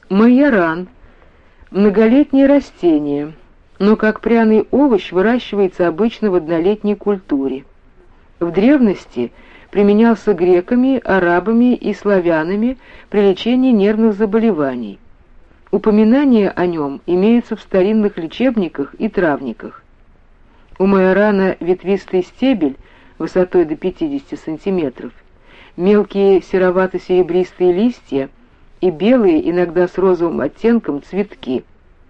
Майоран – многолетнее растение, но как пряный овощ выращивается обычно в однолетней культуре. В древности применялся греками, арабами и славянами при лечении нервных заболеваний. Упоминания о нем имеются в старинных лечебниках и травниках. У майорана ветвистый стебель высотой до 50 см, мелкие серовато-серебристые листья и белые, иногда с розовым оттенком, цветки.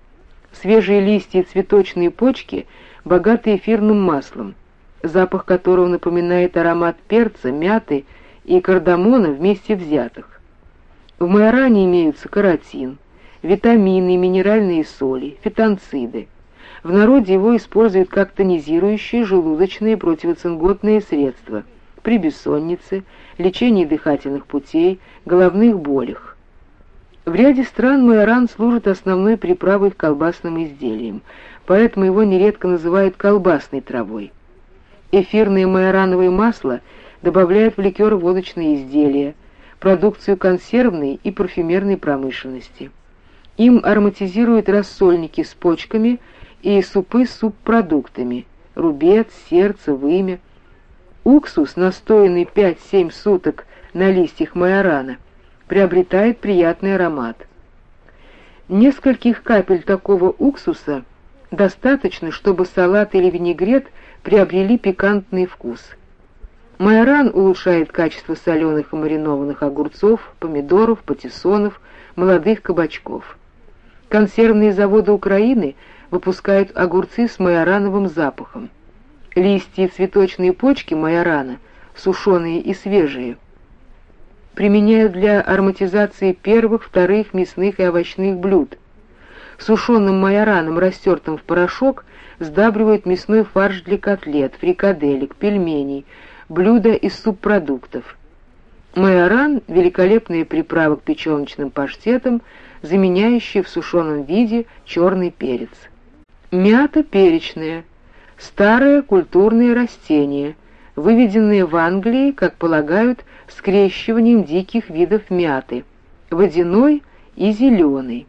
Свежие листья и цветочные почки богаты эфирным маслом, запах которого напоминает аромат перца, мяты и кардамона вместе взятых. В майоране имеются каротин, витамины, минеральные соли, фитонциды. В народе его используют как тонизирующие желудочные противоцинготные средства при бессоннице, лечении дыхательных путей, головных болях. В ряде стран майоран служит основной приправой к колбасным изделиям, поэтому его нередко называют колбасной травой. Эфирное майорановое масло добавляют в ликеро-водочные изделия, продукцию консервной и парфюмерной промышленности. Им ароматизируют рассольники с почками и супы с субпродуктами – рубец, сердце, вымя. Уксус, настоянный 5-7 суток на листьях майорана, приобретает приятный аромат. Нескольких капель такого уксуса достаточно, чтобы салат или винегрет приобрели пикантный вкус. Майоран улучшает качество соленых и маринованных огурцов, помидоров, патиссонов, молодых кабачков. Консервные заводы Украины выпускают огурцы с майорановым запахом. Листья и цветочные почки майорана, сушеные и свежие, применяют для ароматизации первых, вторых мясных и овощных блюд. Сушеным майораном, растертым в порошок, сдабривают мясной фарш для котлет, фрикаделек, пельменей, блюда из субпродуктов. Майоран – великолепная приправа к печёночным паштетам, заменяющая в сушеном виде черный перец. Мята перечная – старое культурное растение, выведенное в Англии, как полагают, скрещиванием диких видов мяты – водяной и зеленой.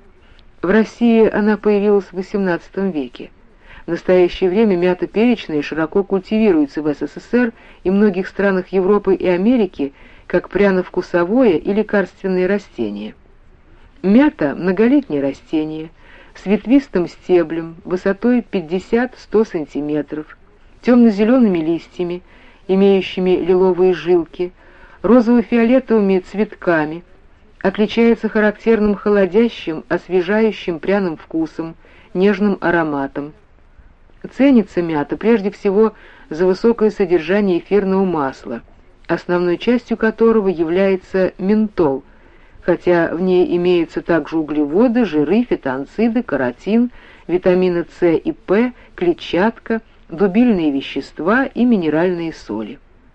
В России она появилась в XVIII веке. В настоящее время мята перечная широко культивируется в СССР и многих странах Европы и Америки как пряно-вкусовое и лекарственное растение. Мята – многолетнее растение с ветвистым стеблем высотой 50-100 см, темно-зелеными листьями, имеющими лиловые жилки, розово-фиолетовыми цветками, отличается характерным холодящим, освежающим пряным вкусом, нежным ароматом. Ценится мята прежде всего за высокое содержание эфирного масла, основной частью которого является ментол, хотя в ней имеются также углеводы, жиры, фитонциды, каротин, витамины С и П, клетчатка, дубильные вещества и минеральные соли.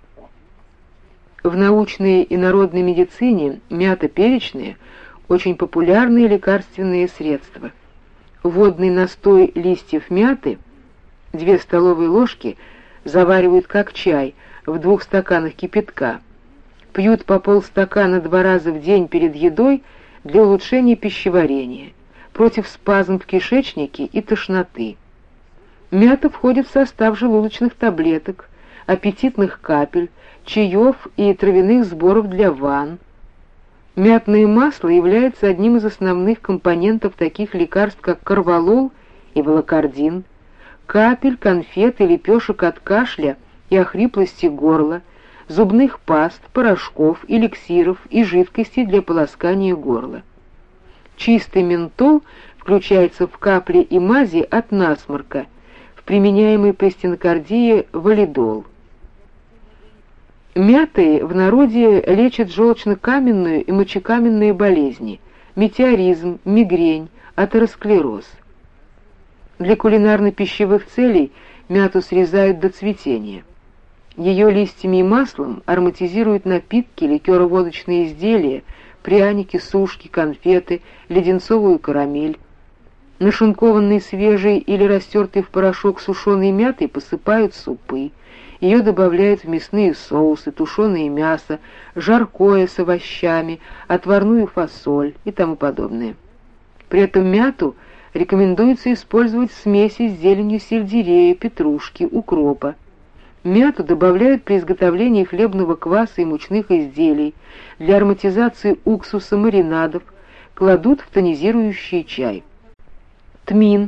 В научной и народной медицине мята перечная – очень популярные лекарственные средства. Водный настой листьев мяты, 2 столовые ложки, заваривают как чай в 2 стаканах кипятка. Пьют по полстакана 2 раза в день перед едой для улучшения пищеварения, против спазм в кишечнике и тошноты. Мята входит в состав желудочных таблеток, аппетитных капель, чаев и травяных сборов для ванн. Мятное масло является одним из основных компонентов таких лекарств, как корвалол и волокордин, капель, конфет и лепешек от кашля и охриплости горла, зубных паст, порошков, эликсиров и жидкостей для полоскания горла. Чистый ментол включается в капли и мази от насморка, в применяемый при стенокардии валидол. Мятой в народе лечат желчно-каменную и мочекаменные болезни, метеоризм, мигрень, атеросклероз. Для кулинарно-пищевых целей мяту срезают до цветения. Ее листьями и маслом ароматизируют напитки, ликеро-водочные изделия, пряники, сушки, конфеты, леденцовую карамель. Нашинкованной свежей или растертой в порошок сушеной мятой посыпают супы. Ее добавляют в мясные соусы, тушеное мясо, жаркое с овощами, отварную фасоль и тому подобное. При этом мяту рекомендуется использовать в смеси с зеленью сельдерея, петрушки, укропа. Мяту добавляют при изготовлении хлебного кваса и мучных изделий, для ароматизации уксуса, маринадов, кладут в тонизирующий чай. Тмин.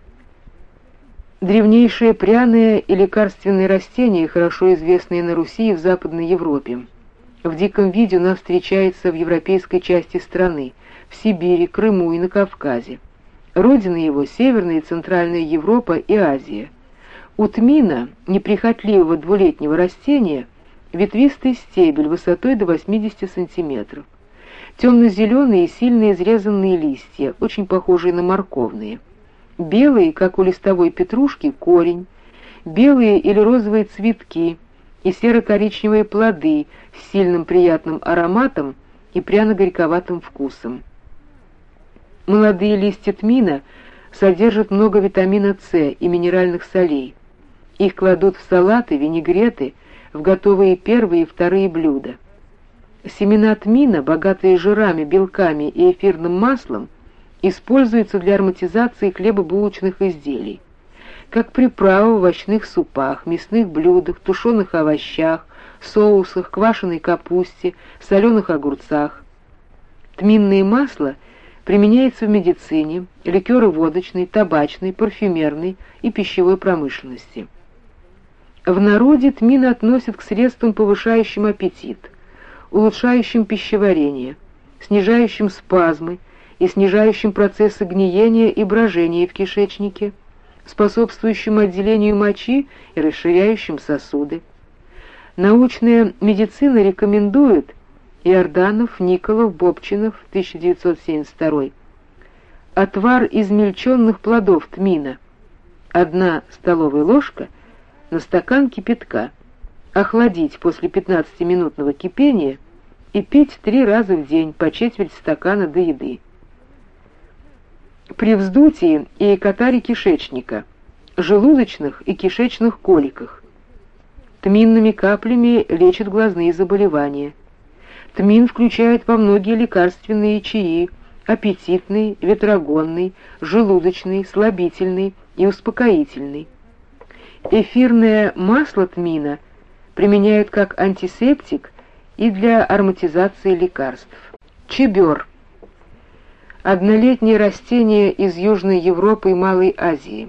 Древнейшее пряное и лекарственное растение, хорошо известное на Руси и в Западной Европе. В диком виде у нас встречается в европейской части страны, в Сибири, Крыму и на Кавказе. Родина его — Северная и Центральная Европа и Азия. У тмина, неприхотливого двулетнего растения, ветвистый стебель высотой до 80 см. Темно-зеленые и сильно изрезанные листья, очень похожие на морковные. Белые, как у листовой петрушки, корень, белые или розовые цветки и серо-коричневые плоды с сильным приятным ароматом и пряно-горьковатым вкусом. Молодые листья тмина содержат много витамина С и минеральных солей. Их кладут в салаты, винегреты, в готовые первые и вторые блюда. Семена тмина, богатые жирами, белками и эфирным маслом, используются для ароматизации хлебобулочных изделий, как приправа в овощных супах, мясных блюдах, тушеных овощах, соусах, квашеной капусте, соленых огурцах. Тминное масло применяется в медицине, ликеры водочной, табачной, парфюмерной и пищевой промышленности. В народе тмин относят к средствам, повышающим аппетит, улучшающим пищеварение, снижающим спазмы и снижающим процессы гниения и брожения в кишечнике, способствующим отделению мочи и расширяющим сосуды. Научная медицина рекомендует Иорданов, Николов, Бобчинов, 1972, отвар измельченных плодов тмина, 1 столовая ложка на стакан кипятка, охладить после 15-минутного кипения и пить 3 раза в день по четверть стакана до еды. При вздутии и катаре кишечника, желудочных и кишечных коликах. Тминными каплями лечат глазные заболевания. Тмин включает во многие лекарственные чаи: аппетитный, ветрогонный, желудочный, слабительный и успокоительный. Эфирное масло тмина применяют как антисептик и для ароматизации лекарств. Чебер. Однолетнее растение из Южной Европы и Малой Азии.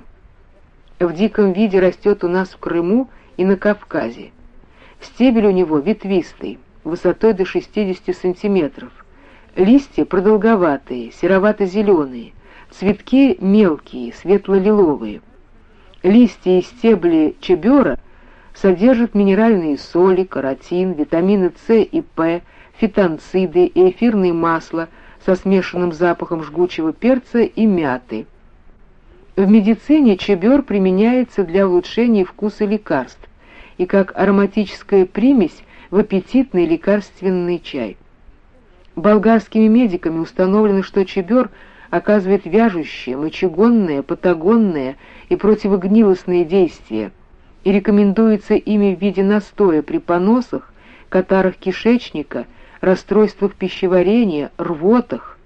В диком виде растет у нас в Крыму и на Кавказе. Стебель у него ветвистый, высотой до 60 см. Листья продолговатые, серовато-зеленые, цветки мелкие, светло-лиловые. Листья и стебли чебера содержат минеральные соли, каротин, витамины С и П, фитонциды и эфирные масла со смешанным запахом жгучего перца и мяты. В медицине чебер применяется для улучшения вкуса лекарств и как ароматическая примесь в аппетитный лекарственный чай. Болгарскими медиками установлено, что чебер оказывает вяжущее, мочегонное, патагонное и противогнилостное действие и рекомендуется ими в виде настоя при поносах, катарах кишечника, расстройствах пищеварения, рвотах.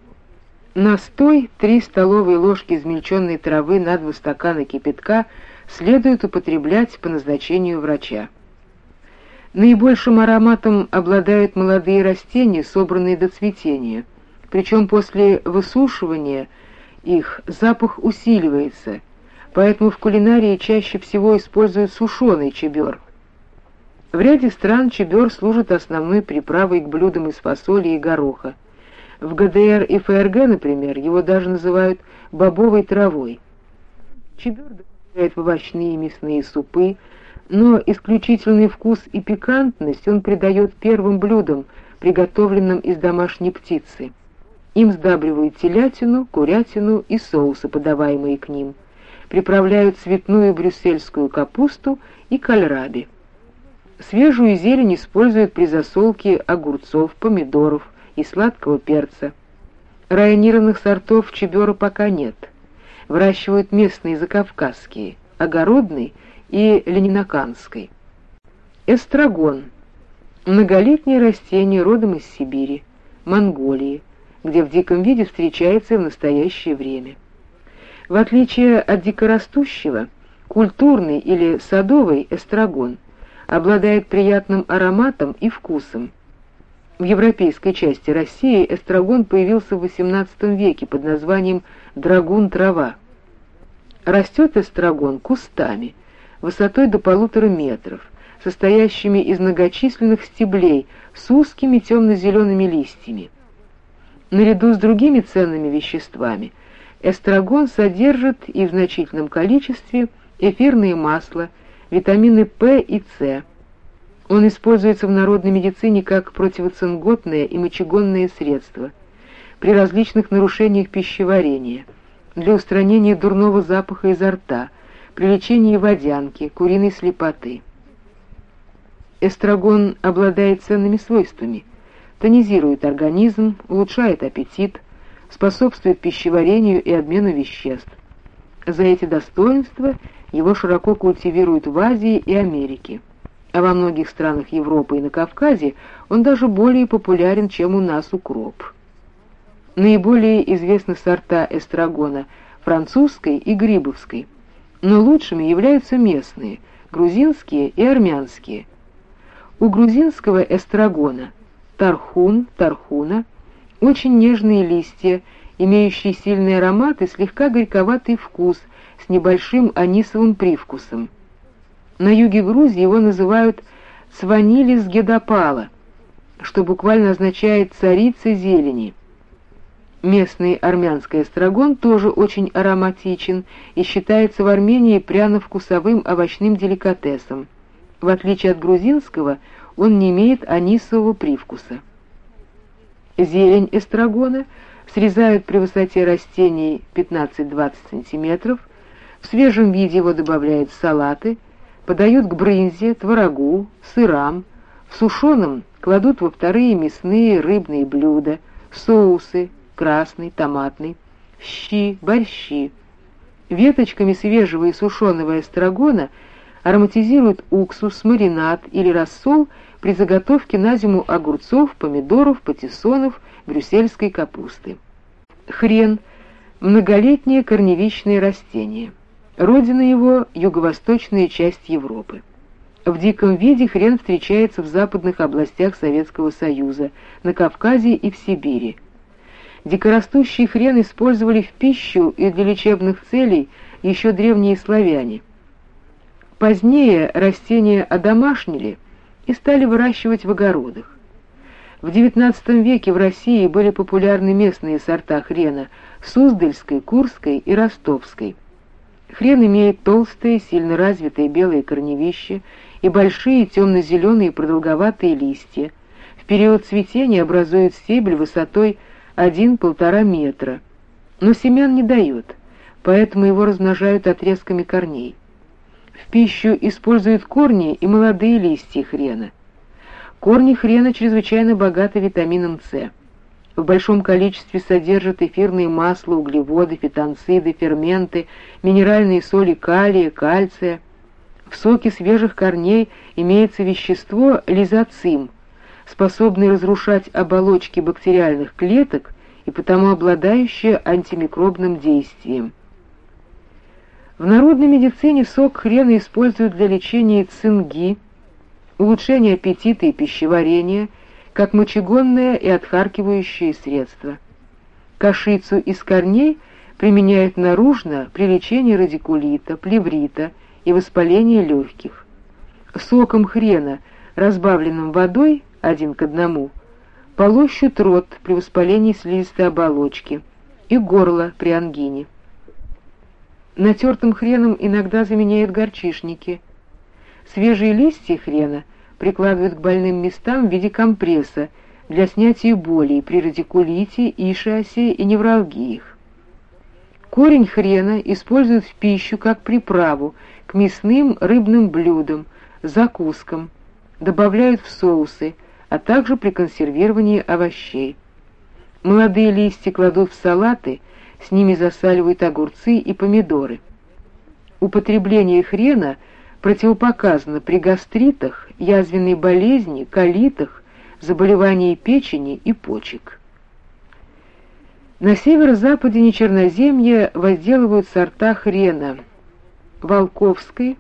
Настой 3 столовые ложки измельченной травы на 2 стакана кипятка следует употреблять по назначению врача. Наибольшим ароматом обладают молодые растения, собранные до цветения, причем после высушивания их запах усиливается, поэтому в кулинарии чаще всего используют сушеный чебер. В ряде стран чебер служит основной приправой к блюдам из фасоли и гороха. В ГДР и ФРГ, например, его даже называют бобовой травой. Чебер добавляют в овощные и мясные супы, но исключительный вкус и пикантность он придает первым блюдам, приготовленным из домашней птицы. Им сдабривают телятину, курятину и соусы, подаваемые к ним. Приправляют цветную брюссельскую капусту и кальраби. Свежую зелень используют при засолке огурцов, помидоров и сладкого перца. Районированных сортов чебера пока нет. выращивают местные закавказские, огородный и ленинаканской. Эстрагон – многолетнее растение родом из Сибири, Монголии, где в диком виде встречается в настоящее время. В отличие от дикорастущего, культурный или садовый эстрагон обладает приятным ароматом и вкусом. В европейской части России эстрагон появился в XVIII веке под названием драгун-трава. Растет эстрагон кустами, высотой до 1,5 метров, состоящими из многочисленных стеблей с узкими темно-зелеными листьями. Наряду с другими ценными веществами эстрагон содержит и в значительном количестве эфирные масла, витамины П и С. Он используется в народной медицине как противоцинготное и мочегонное средство при различных нарушениях пищеварения, для устранения дурного запаха изо рта, при лечении водянки, куриной слепоты. Эстрагон обладает ценными свойствами: тонизирует организм, улучшает аппетит, способствует пищеварению и обмену веществ. За эти достоинства его широко культивируют в Азии и Америке, а во многих странах Европы и на Кавказе он даже более популярен, чем у нас укроп. Наиболее известны сорта эстрагона французской и грибовской, но лучшими являются местные, грузинские и армянские. У грузинского эстрагона тархун, тархуна, очень нежные листья, имеющие сильный аромат и слегка горьковатый вкус с небольшим анисовым привкусом. На юге Грузии его называют сванилис гедапала, что буквально означает «царица зелени». Местный армянский эстрагон тоже очень ароматичен и считается в Армении пряно-вкусовым овощным деликатесом. В отличие от грузинского, он не имеет анисового привкуса. Зелень эстрагона срезают при высоте растений 15-20 см, в свежем виде его добавляют в салаты, подают к брынзе, творогу, сырам, в сушеном кладут во вторые мясные, рыбные блюда, соусы, красный, томатный, щи, борщи. Веточками свежего и сушеного эстрагона ароматизируют уксус, маринад или рассол при заготовке на зиму огурцов, помидоров, патиссонов, брюссельской капусты. Хрен – многолетнее корневищное растение. Родина его – юго-восточная часть Европы. В диком виде хрен встречается в западных областях Советского Союза, на Кавказе и в Сибири. Дикорастущий хрен использовали в пищу и для лечебных целей еще древние славяне. Позднее растения одомашнили и стали выращивать в огородах. В XIX веке в России были популярны местные сорта хрена – Суздальской, Курской и Ростовской. Хрен имеет толстые, сильно развитые белые корневища и большие темно-зеленые продолговатые листья. В период цветения образует стебель высотой 1–1,5 метра, но семян не дает, поэтому его размножают отрезками корней. В пищу используют корни и молодые листья хрена. Корни хрена чрезвычайно богаты витамином С. В большом количестве содержат эфирные масла, углеводы, фитонциды, ферменты, минеральные соли калия, кальция. В соке свежих корней имеется вещество лизоцим, способное разрушать оболочки бактериальных клеток и потому обладающее антимикробным действием. В народной медицине сок хрена используют для лечения цинги, улучшения аппетита и пищеварения, как мочегонное и отхаркивающее средство. Кашицу из корней применяют наружно при лечении радикулита, плеврита и воспаления легких. Соком хрена, разбавленным водой 1:1, полощут рот при воспалении слизистой оболочки и горло при ангине. Натертым хреном иногда заменяют горчишники. Свежие листья хрена прикладывают к больным местам в виде компресса для снятия болей при радикулите, ишиасе и невралгиях. Корень хрена используют в пищу как приправу к мясным, рыбным блюдам, закускам, добавляют в соусы, а также при консервировании овощей. Молодые листья кладут в салаты, с ними засаливают огурцы и помидоры. Употребление хрена противопоказано при гастритах, язвенной болезни, колитах, заболевании печени и почек. На северо-западе Нечерноземья возделывают сорта хрена Волковской,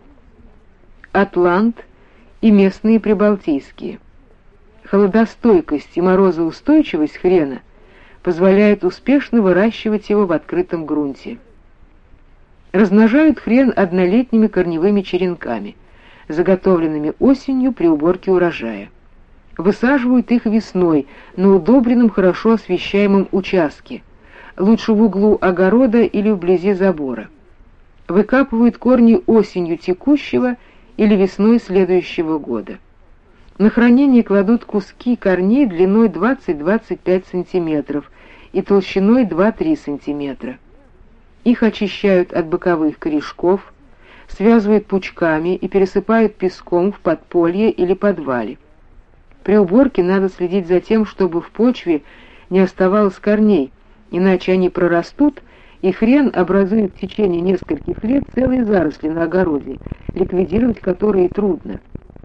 Атлант и местные прибалтийские. Холодостойкость и морозоустойчивость хрена позволяют успешно выращивать его в открытом грунте. Размножают хрен однолетними корневыми черенками, заготовленными осенью при уборке урожая. Высаживают их весной на удобренном, хорошо освещаемом участке, лучше в углу огорода или вблизи забора. Выкапывают корни осенью текущего или весной следующего года. На хранение кладут куски корней длиной 20-25 см и толщиной 2-3 см. Их очищают от боковых корешков, связывают пучками и пересыпают песком в подполье или подвале. При уборке надо следить за тем, чтобы в почве не оставалось корней, иначе они прорастут, и хрен образует в течение нескольких лет целые заросли на огороде, ликвидировать которые трудно.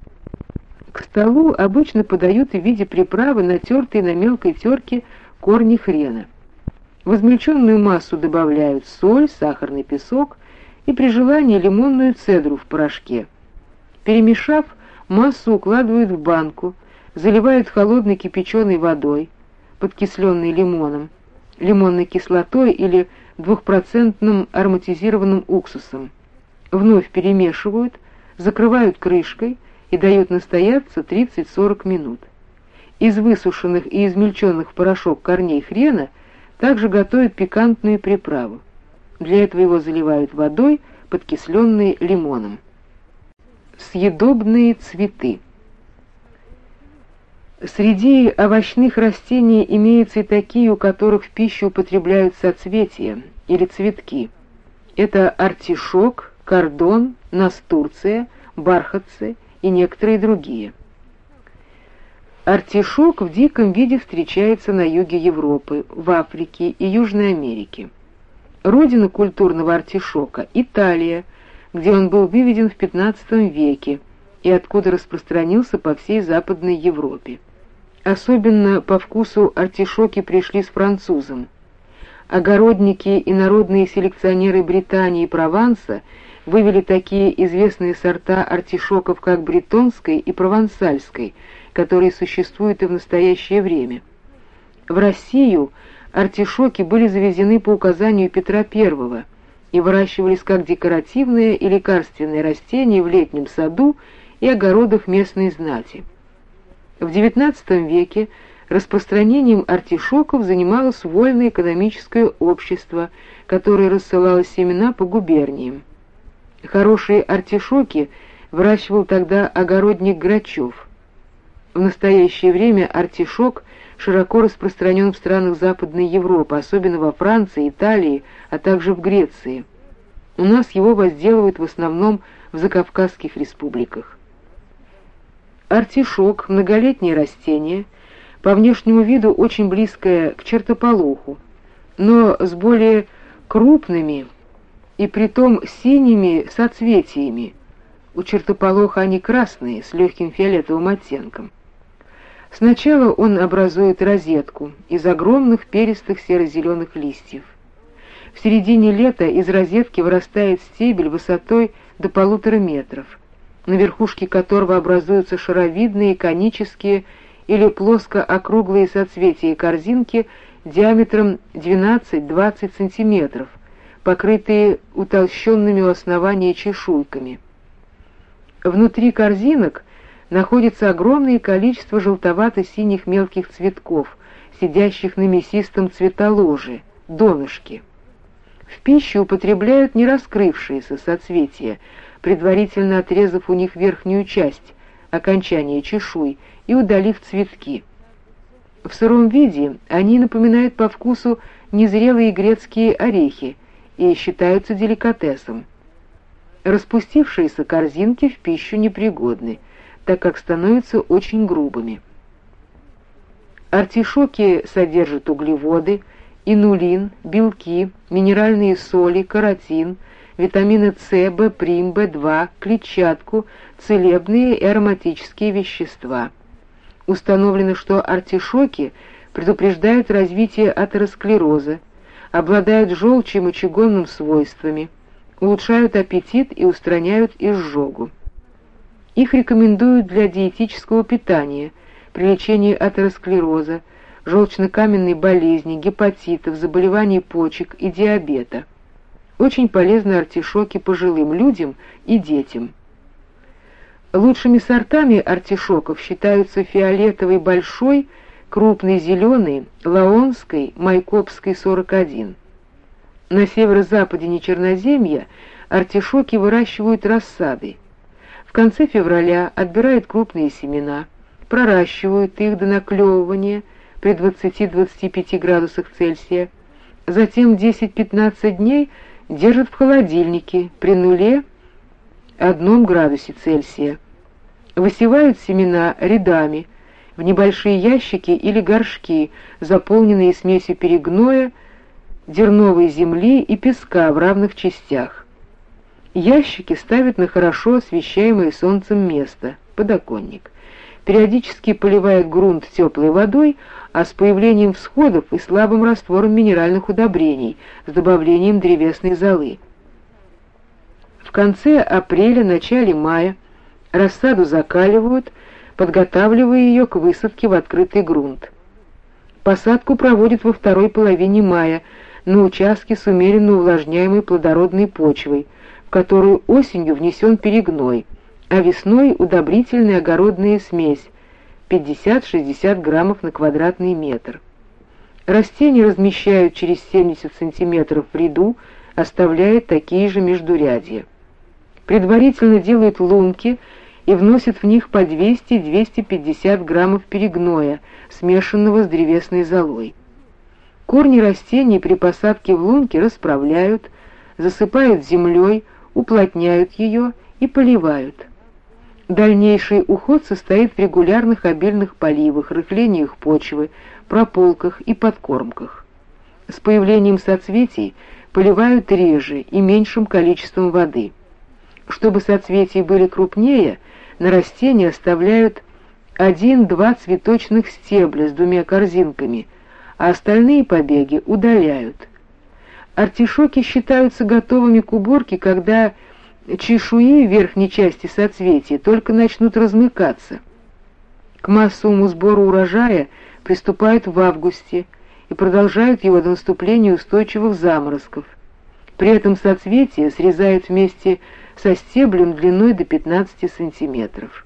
К столу обычно подают в виде приправы натертые на мелкой терке корни хрена. В измельченную массу добавляют соль, сахарный песок и при желании лимонную цедру в порошке. Перемешав, массу укладывают в банку, заливают холодной кипяченой водой, подкисленной лимоном, лимонной кислотой или 2% ароматизированным уксусом. Вновь перемешивают, закрывают крышкой и дают настояться 30-40 минут. Из высушенных и измельченных в порошок корней хрена также готовят пикантную приправу. Для этого его заливают водой, подкисленной лимоном. Съедобные цветы. Среди овощных растений имеются и такие, у которых в пищу употребляют соцветия или цветки. Это артишок, кордон, настурция, бархатцы и некоторые другие. Артишок в диком виде встречается на юге Европы, в Африке и Южной Америке. Родина культурного артишока – Италия, где он был выведен в XV веке и откуда распространился по всей Западной Европе. Особенно по вкусу артишоки пришли с французом. Огородники и народные селекционеры Британии и Прованса вывели такие известные сорта артишоков, как бретонской и провансальской, которые существуют и в настоящее время. В Россию артишоки были завезены по указанию Петра I и выращивались как декоративные и лекарственные растения в летнем саду и огородах местной знати. В XIX веке распространением артишоков занималось вольное экономическое общество, которое рассылало семена по губерниям. Хорошие артишоки выращивал тогда огородник Грачев. В настоящее время артишок широко распространен в странах Западной Европы, особенно во Франции, Италии, а также в Греции. У нас его возделывают в основном в закавказских республиках. Артишок – многолетнее растение, по внешнему виду очень близкое к чертополоху, но с более крупными и притом синими соцветиями. У чертополоха они красные, с легким фиолетовым оттенком. Сначала он образует розетку из огромных перистых серо-зеленых листьев. В середине лета из розетки вырастает стебель высотой до 1,5 метра, на верхушке которого образуются шаровидные, конические или плоско-округлые соцветия корзинки диаметром 12-20 см, покрытые утолщенными у основания чешуйками. Внутри корзинок находится огромное количество желтовато-синих мелких цветков, сидящих на мясистом цветоложе, донышке. В пищу употребляют не раскрывшиеся соцветия, предварительно отрезав у них верхнюю часть, окончание чешуй, и удалив цветки. В сыром виде они напоминают по вкусу незрелые грецкие орехи и считаются деликатесом. Распустившиеся корзинки в пищу непригодны, так как становятся очень грубыми. Артишоки содержат углеводы инулин, белки, минеральные соли, каротин, витамины С, В', В2, клетчатку, целебные и ароматические вещества. Установлено, что артишоки предупреждают развитие атеросклероза, обладают желчью и мочегонным свойствами, улучшают аппетит и устраняют изжогу. Их рекомендуют для диетического питания, при лечении атеросклероза, желчно-каменной болезни, гепатитов, заболеваний почек и диабета. Очень полезны артишоки пожилым людям и детям. Лучшими сортами артишоков считаются фиолетовый большой, крупный зеленый, лаонской, майкопской 41. На северо-западе Нечерноземья артишоки выращивают рассадой. В конце февраля отбирают крупные семена, проращивают их до наклевывания при 20-25 градусах Цельсия, затем 10-15 дней держат в холодильнике при 0,1 градусе Цельсия. Высевают семена рядами в небольшие ящики или горшки, заполненные смесью перегноя, дерновой земли и песка в равных частях. Ящики ставят на хорошо освещаемое солнцем место, подоконник. Периодически поливают грунт теплой водой, а с появлением всходов и слабым раствором минеральных удобрений с добавлением древесной золы. В конце апреля, начале мая рассаду закаливают, подготавливая ее к высадке в открытый грунт. Посадку проводят во второй половине мая на участке с умеренно увлажняемой плодородной почвой, в которую осенью внесен перегной, а весной удобрительная огородная смесь 50-60 граммов на квадратный метр. Растения размещают через 70 сантиметров в ряду, оставляя такие же междурядья. Предварительно делают лунки и вносят в них по 200-250 граммов перегноя, смешанного с древесной золой. Корни растений при посадке в лунки расправляют, засыпают землей, уплотняют ее и поливают. Дальнейший уход состоит в регулярных обильных поливах, рыхлениях почвы, прополках и подкормках. С появлением соцветий поливают реже и меньшим количеством воды. Чтобы соцветия были крупнее, на растения оставляют 1-2 цветочных стебля с 2 корзинками, а остальные побеги удаляют. Артишоки считаются готовыми к уборке, когда чешуи в верхней части соцветия только начнут размыкаться. К массовому сбору урожая приступают в августе и продолжают его до наступления устойчивых заморозков. При этом соцветия срезают вместе со стеблем длиной до 15 сантиметров.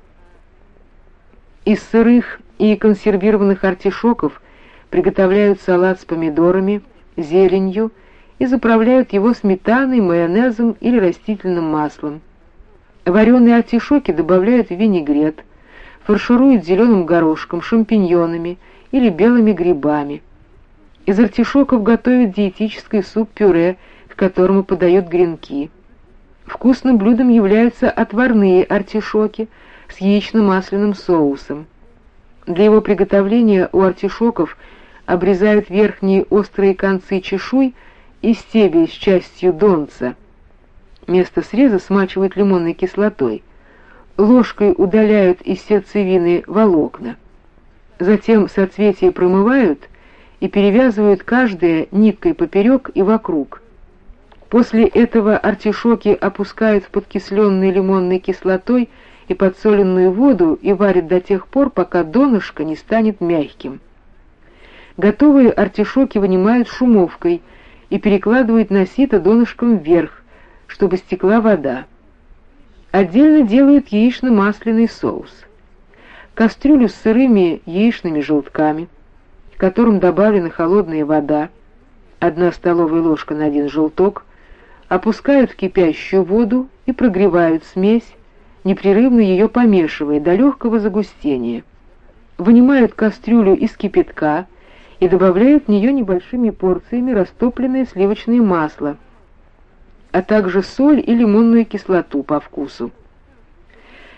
Из сырых и консервированных артишоков приготовляют салат с помидорами, зеленью и заправляют его сметаной, майонезом или растительным маслом. Вареные артишоки добавляют в винегрет, фаршируют зеленым горошком, шампиньонами или белыми грибами. Из артишоков готовят диетический суп-пюре, к которому подают гренки. Вкусным блюдом являются отварные артишоки с яично-масляным соусом. Для его приготовления у артишоков обрезают верхние острые концы чешуй и стебель с частью донца. Место среза смачивают лимонной кислотой. Ложкой удаляют из сердцевины волокна. Затем соцветия промывают и перевязывают каждое ниткой поперек и вокруг. После этого артишоки опускают в подкисленную лимонной кислотой и подсоленную воду и варят до тех пор, пока донышко не станет мягким. Готовые артишоки вынимают шумовкой и перекладывают на сито донышком вверх, чтобы стекла вода. Отдельно делают яично-масляный соус. Кастрюлю с сырыми яичными желтками, к которым добавлена холодная вода, 1 столовая ложка на 1 желток, опускают в кипящую воду и прогревают смесь, непрерывно ее помешивая до легкого загустения. Вынимают кастрюлю из кипятка и добавляют в нее небольшими порциями растопленное сливочное масло, а также соль и лимонную кислоту по вкусу.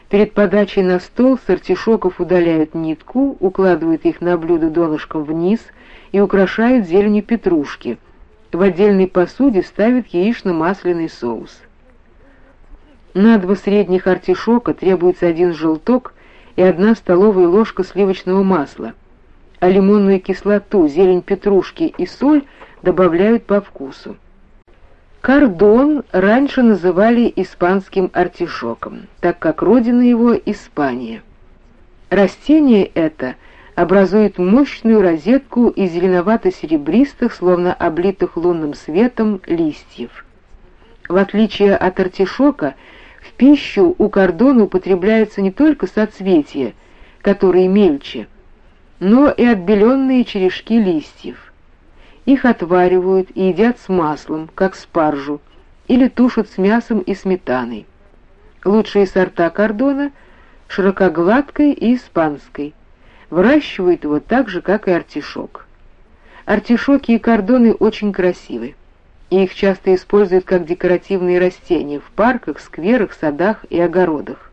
Перед подачей на стол с артишоков удаляют нитку, укладывают их на блюдо донышком вниз и украшают зеленью петрушки. В отдельной посуде ставят яично-масляный соус. На 2 средних артишока требуется 1 желток и 1 столовая ложка сливочного масла, а лимонную кислоту, зелень петрушки и соль добавляют по вкусу. Кардон раньше называли испанским артишоком, так как родина его Испания. Растение это образует мощную розетку из зеленовато-серебристых, словно облитых лунным светом, листьев. В отличие от артишока, в пищу у кардона употребляются не только соцветия, которые мельче, но и отбеленные черешки листьев. Их отваривают и едят с маслом, как спаржу, или тушат с мясом и сметаной. Лучшие сорта кардона — широкогладкой и испанской. Выращивают его так же, как и артишок. Артишоки и кардоны очень красивы, и их часто используют как декоративные растения в парках, скверах, садах и огородах.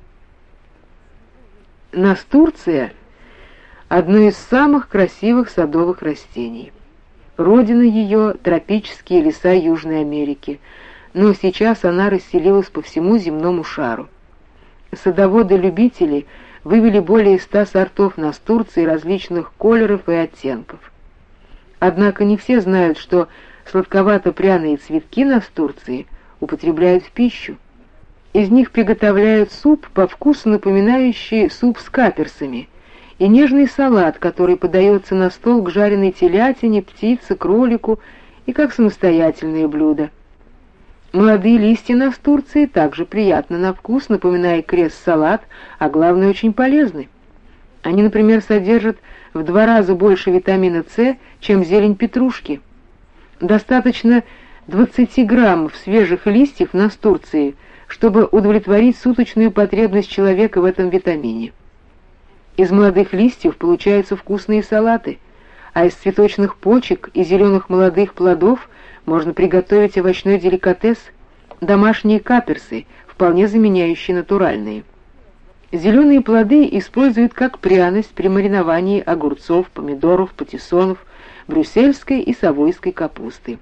Настурция — одно из самых красивых садовых растений. Родина ее — тропические леса Южной Америки, но сейчас она расселилась по всему земному шару. Садоводы-любители вывели более 100 сортов настурции различных колеров и оттенков. Однако не все знают, что сладковато-пряные цветки настурции употребляют в пищу. Из них приготовляют суп, по вкусу напоминающий суп с каперсами, и нежный салат, который подается на стол к жареной телятине, птице, кролику и как самостоятельное блюдо. Молодые листья настурции также приятны на вкус, напоминая крест-салат, а главное, очень полезны. Они, например, содержат в 2 раза больше витамина С, чем зелень петрушки. Достаточно 20 граммов свежих листьев настурции, чтобы удовлетворить суточную потребность человека в этом витамине. Из молодых листьев получаются вкусные салаты, а из цветочных почек и зеленых молодых плодов можно приготовить овощной деликатес — домашние каперсы, вполне заменяющие натуральные. Зеленые плоды используют как пряность при мариновании огурцов, помидоров, патиссонов, брюссельской и совойской капусты.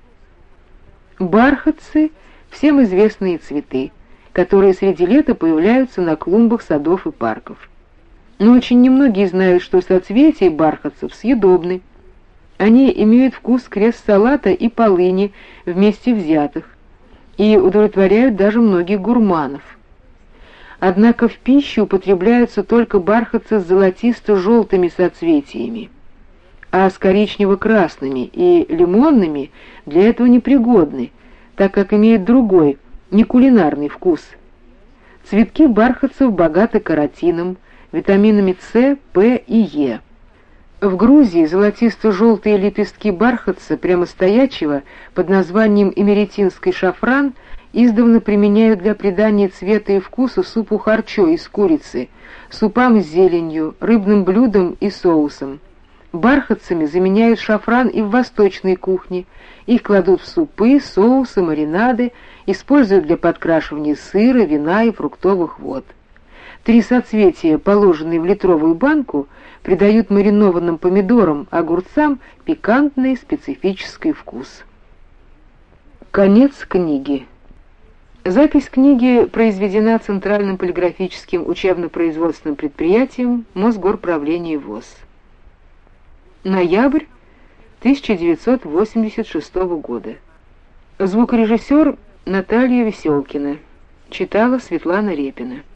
Бархатцы — всем известные цветы, которые среди лета появляются на клумбах садов и парков. Но очень немногие знают, что соцветия бархатцев съедобны. Они имеют вкус крест-салата и полыни вместе взятых и удовлетворяют даже многих гурманов. Однако в пищу употребляются только бархатцы с золотисто-желтыми соцветиями, а с коричнево-красными и лимонными для этого непригодны, так как имеют другой, не кулинарный вкус. Цветки бархатцев богаты каротином, витаминами С, П и Е. В Грузии золотисто-желтые лепестки бархатца прямо стоячего под названием эмеретинский шафран издавна применяют для придания цвета и вкуса супу харчо из курицы, супам с зеленью, рыбным блюдам и соусам. Бархатцами заменяют шафран и в восточной кухне. Их кладут в супы, соусы, маринады, используют для подкрашивания сыра, вина и фруктовых вод. 3 соцветия, положенные в литровую банку, придают маринованным помидорам, огурцам пикантный специфический вкус. Конец книги. Запись книги произведена Центральным полиграфическим учебно-производственным предприятием Мосгорправления ВОС. Ноябрь 1986 года. Звукорежиссер Наталья Веселкина. Читала Светлана Репина.